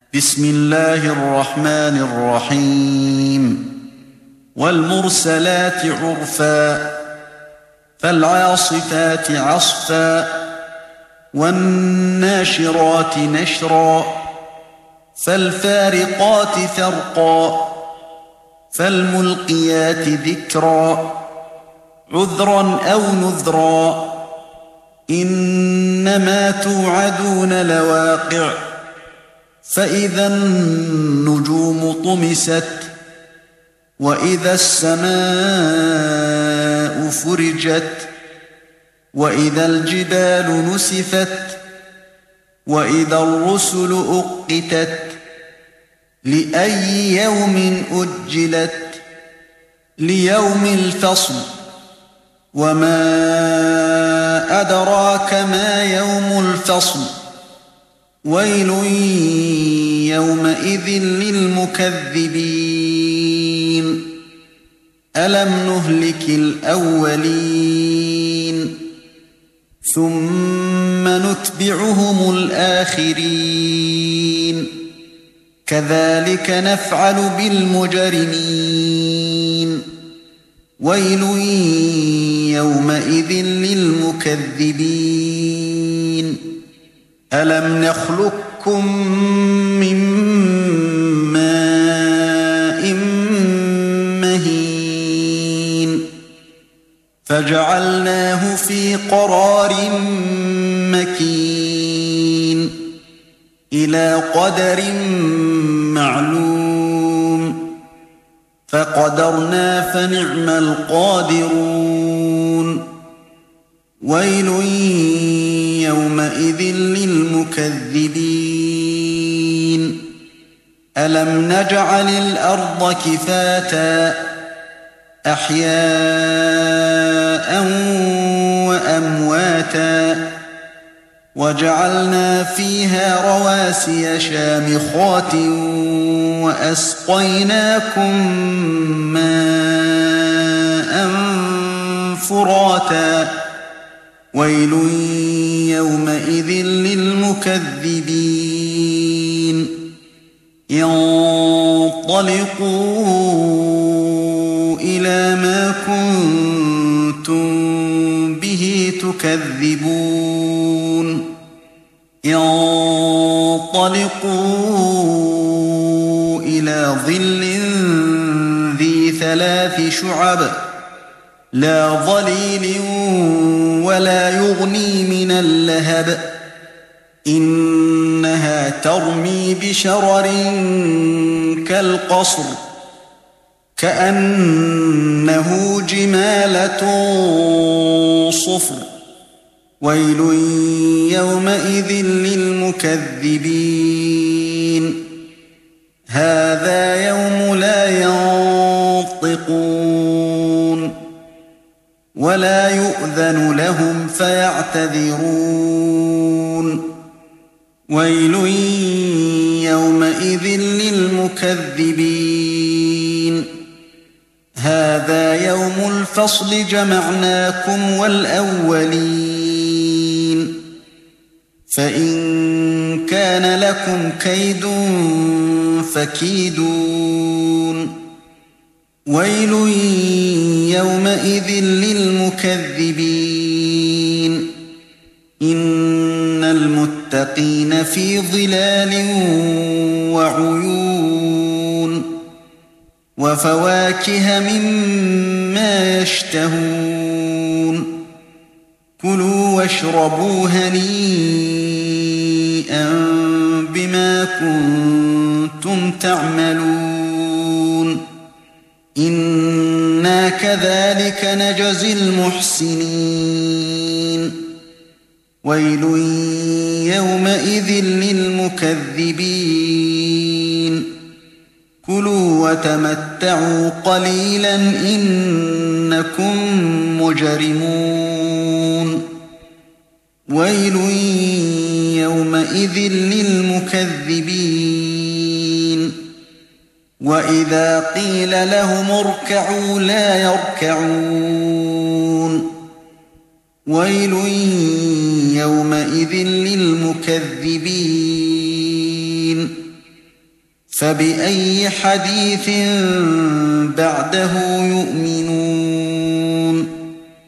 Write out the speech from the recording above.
بسم الله الرحمن الرحيم والمرسلات عرفا فالعاصفات عصفا والناشرات نشرا فالفارقات فرقا فالملقيات ذكرا عذرا أو نذرا إنما توعدون لواقع فإذا النجوم طمست وإذا السماء فرجت وإذا الجبال نسفت وإذا الرسل أقتت لأي يوم أجلت ليوم الفصل وما أدراك ما يوم الفصل ويل يومئذ للمكذبين ألم نهلك الأولين ثم نتبعهم الآخرين كذلك نفعل بالمجرمين ويل يومئذ للمكذبين ألم نخلقكم من ماء مهين فجعلناه في قرار مكين إلى قدر معلوم فقدرنا فنعم القادرون ويل يومئذ للمكذبين ألم نجعل الأرض كفاتا أحياء وأمواتا وجعلنا فيها رواسي شامخات وأسقيناكم ماء فراتا ويل يومئذ للمكذبين انطلقوا إلى ما كنتم به تكذبون انطلقوا إلى ظل ذي 3 شعب لا ظليل ولا يغني من اللهب إنها ترمي بشرر كالقصر كأنه جمالة صفر ويل يومئذ للمكذبين هذا يوم لا ينطقون ولا يؤذن لهم فيعتذرون ويل يومئذ للمكذبين هذا يوم الفصل جمعناكم والأولين فإن كان لكم كيد فكيدون ويل يومئذ للمكذبين إن المتقين في ظلال وعيون وفواكه مما يشتهون كلوا واشربوا هنيئا بما كنتم تعملون إنا كذلك نجزي المحسنين ويل يومئذ للمكذبين كلوا وتمتعوا قليلا إنكم مجرمون ويل يومئذ للمكذبين وإذا قيل لهم اركعوا لا يركعون ويل يومئذ للمكذبين فبأي حديث بعده يؤمنون